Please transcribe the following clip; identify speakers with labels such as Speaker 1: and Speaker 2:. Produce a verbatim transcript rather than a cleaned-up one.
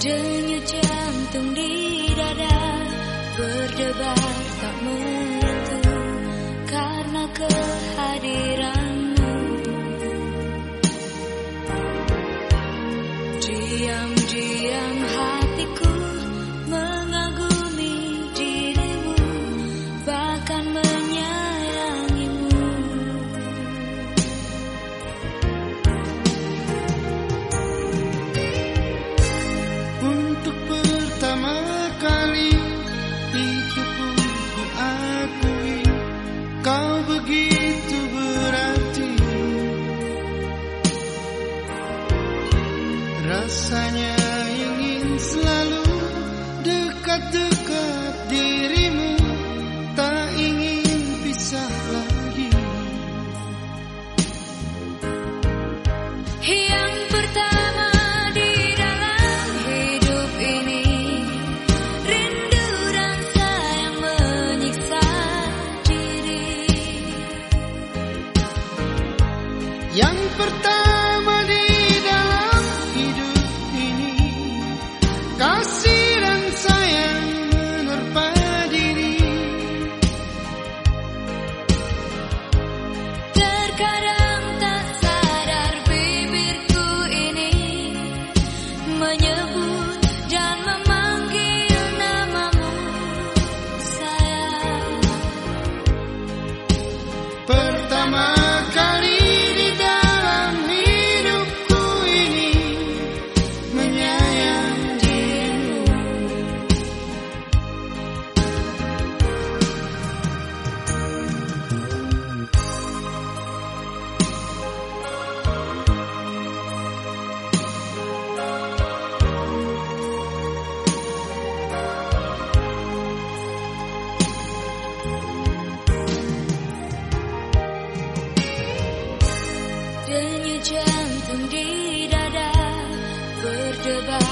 Speaker 1: Denyut jantung di dada berdebar tak menentu karena kehadiranmu. Diam-diam hatiku mengagumi dirimu, bahkan menyayangimu.
Speaker 2: Untuk pertama kali itu pun ku akui kau begitu berarti. Rasanya ingin selalu dekat-dekat dirimu, tak ingin pisah lagi.
Speaker 1: Yang pertama di dalam hidup ini, rindu rasa yang menyiksa diri.
Speaker 2: Yang pertama di dalam hidup ini, kasih dan sayang menerpa diri.
Speaker 1: Terkadang tak sadar bibirku ini menyebut dan memanggil namamu, sayang.
Speaker 2: Pertama kali di dalam hidupku ini menyayang dirimu.
Speaker 1: Denyut jantung di dada berdebar